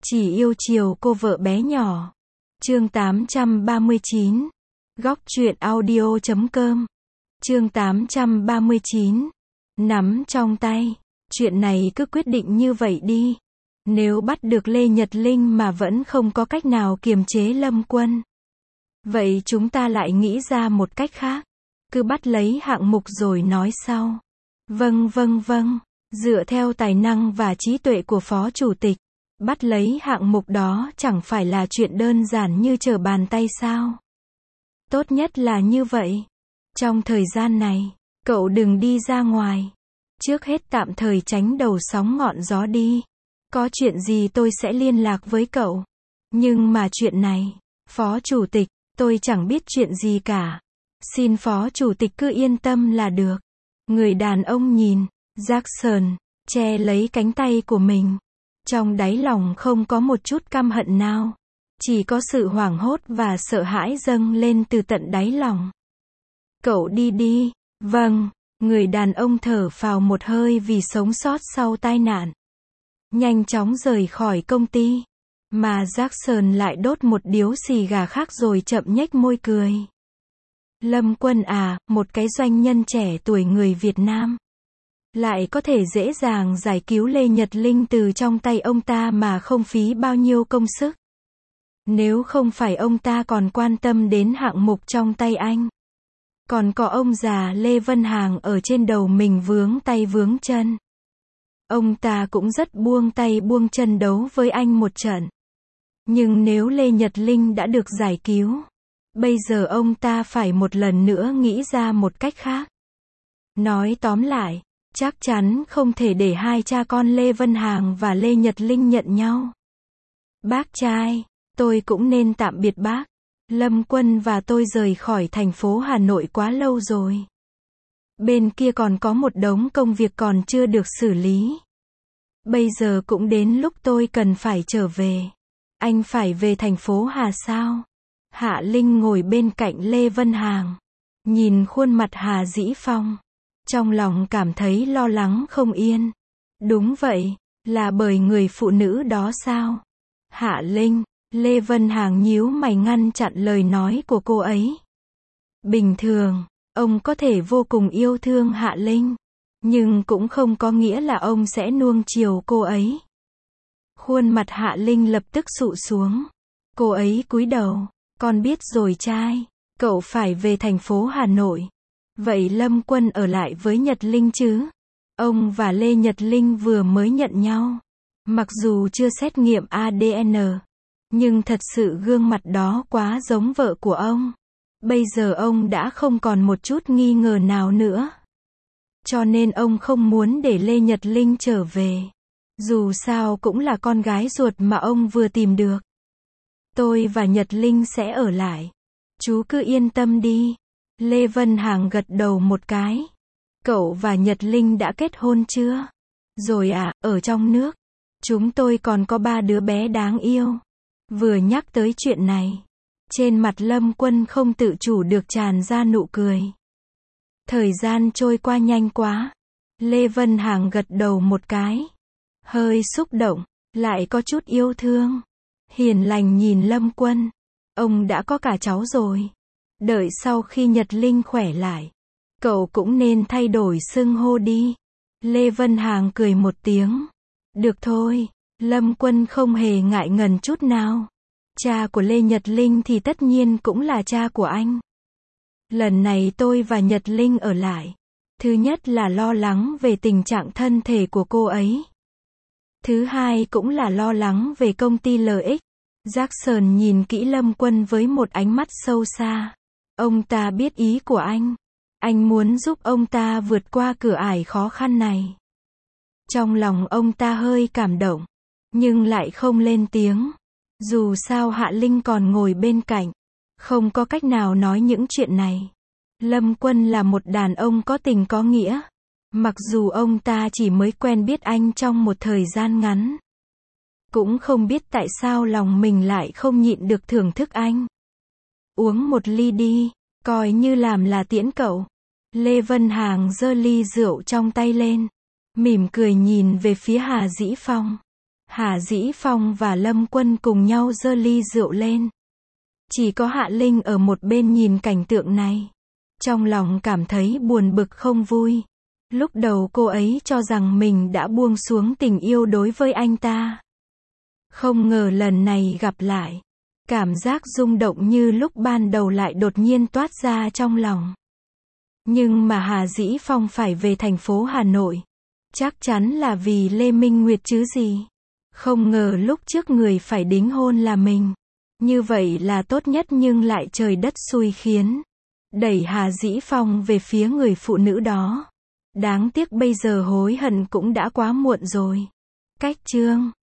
Chỉ yêu chiều cô vợ bé nhỏ. Chương 839. Góc truyện audio.com. Chương 839. Nắm trong tay. Chuyện này cứ quyết định như vậy đi. Nếu bắt được Lê Nhật Linh mà vẫn không có cách nào kiềm chế Lâm Quân, vậy chúng ta lại nghĩ ra một cách khác. Cứ bắt lấy hạng mục rồi nói sau. Vâng. Dựa theo tài năng và trí tuệ của Phó Chủ tịch, bắt lấy hạng mục đó chẳng phải là chuyện đơn giản như trở bàn tay sao? Tốt nhất là như vậy. Trong thời gian này, cậu đừng đi ra ngoài. Trước hết tạm thời tránh đầu sóng ngọn gió đi. Có chuyện gì tôi sẽ liên lạc với cậu. Nhưng mà chuyện này, Phó Chủ tịch, tôi chẳng biết chuyện gì cả. Xin Phó Chủ tịch cứ yên tâm là được. Người đàn ông nhìn Jackson che lấy cánh tay của mình. Trong đáy lòng không có một chút căm hận nào. Chỉ có sự hoảng hốt và sợ hãi dâng lên từ tận đáy lòng. Cậu đi đi. Vâng. Người đàn ông thở phào một hơi vì sống sót sau tai nạn. Nhanh chóng rời khỏi công ty. Mà Jackson lại đốt một điếu xì gà khác rồi chậm nhếch môi cười. Lâm Quân à, một cái doanh nhân trẻ tuổi người Việt Nam. Lại có thể dễ dàng giải cứu Lê Nhật Linh từ trong tay ông ta mà không phí bao nhiêu công sức. Nếu không phải ông ta còn quan tâm đến hạng mục trong tay anh. Còn có ông già Lê Vân Hàng ở trên đầu mình vướng tay vướng chân. Ông ta cũng rất buông tay buông chân đấu với anh một trận. Nhưng nếu Lê Nhật Linh đã được giải cứu, bây giờ ông ta phải một lần nữa nghĩ ra một cách khác. Nói tóm lại, chắc chắn không thể để hai cha con Lê Vân Hàng và Lê Nhật Linh nhận nhau. Bác trai, tôi cũng nên tạm biệt bác. Lâm Quân và tôi rời khỏi thành phố Hà Nội quá lâu rồi. Bên kia còn có một đống công việc còn chưa được xử lý. Bây giờ cũng đến lúc tôi cần phải trở về. Anh phải về thành phố Hà sao? Hạ Linh ngồi bên cạnh Lê Vân Hàng. Nhìn khuôn mặt Hà Dĩ Phong. Trong lòng cảm thấy lo lắng không yên. Đúng vậy, là bởi người phụ nữ đó sao? Hạ Linh, Lê Vân Hàng nhíu mày ngăn chặn lời nói của cô ấy. Bình thường, ông có thể vô cùng yêu thương Hạ Linh. Nhưng cũng không có nghĩa là ông sẽ nuông chiều cô ấy. Khuôn mặt Hạ Linh lập tức sụ xuống. Cô ấy cúi đầu. Con biết rồi trai. Cậu phải về thành phố Hà Nội. Vậy Lâm Quân ở lại với Nhật Linh chứ? Ông và Lê Nhật Linh vừa mới nhận nhau. Mặc dù chưa xét nghiệm ADN. Nhưng thật sự gương mặt đó quá giống vợ của ông. Bây giờ ông đã không còn một chút nghi ngờ nào nữa. Cho nên ông không muốn để Lê Nhật Linh trở về. Dù sao cũng là con gái ruột mà ông vừa tìm được. Tôi và Nhật Linh sẽ ở lại. Chú cứ yên tâm đi. Lê Vân Hàng gật đầu một cái. Cậu và Nhật Linh đã kết hôn chưa? Rồi à, ở trong nước. Chúng tôi còn có 3 đứa bé đáng yêu. Vừa nhắc tới chuyện này, trên mặt Lâm Quân không tự chủ được tràn ra nụ cười. Thời gian trôi qua nhanh quá. Lê Vân Hàng gật đầu một cái. Hơi xúc động, lại có chút yêu thương. Hiền lành nhìn Lâm Quân. Ông đã có cả cháu rồi. Đợi sau khi Nhật Linh khỏe lại, cậu cũng nên thay đổi xưng hô đi. Lê Vân Hàng cười một tiếng. Được thôi. Lâm Quân không hề ngại ngần chút nào. Cha của Lê Nhật Linh thì tất nhiên cũng là cha của anh. Lần này tôi và Nhật Linh ở lại. Thứ nhất là lo lắng về tình trạng thân thể của cô ấy. Thứ hai cũng là lo lắng về công ty LX. Jackson nhìn kỹ Lâm Quân với một ánh mắt sâu xa. Ông ta biết ý của anh. Anh muốn giúp ông ta vượt qua cửa ải khó khăn này. Trong lòng ông ta hơi cảm động. Nhưng lại không lên tiếng. Dù sao Hạ Linh còn ngồi bên cạnh. Không có cách nào nói những chuyện này. Lâm Quân là một đàn ông có tình có nghĩa. Mặc dù ông ta chỉ mới quen biết anh trong một thời gian ngắn. Cũng không biết tại sao lòng mình lại không nhịn được thưởng thức anh. Uống một ly đi, coi như làm là tiễn cậu. Lê Vân Hàng giơ ly rượu trong tay lên. Mỉm cười nhìn về phía Hà Dĩ Phong. Hà Dĩ Phong và Lâm Quân cùng nhau giơ ly rượu lên. Chỉ có Hạ Linh ở một bên nhìn cảnh tượng này. Trong lòng cảm thấy buồn bực không vui. Lúc đầu cô ấy cho rằng mình đã buông xuống tình yêu đối với anh ta. Không ngờ lần này gặp lại. Cảm giác rung động như lúc ban đầu lại đột nhiên toát ra trong lòng. Nhưng mà Hà Dĩ Phong phải về thành phố Hà Nội. Chắc chắn là vì Lê Minh Nguyệt chứ gì. Không ngờ lúc trước người phải đính hôn là mình. Như vậy là tốt nhất nhưng lại trời đất xui khiến. Đẩy Hà Dĩ Phong về phía người phụ nữ đó. Đáng tiếc bây giờ hối hận cũng đã quá muộn rồi. Cách chương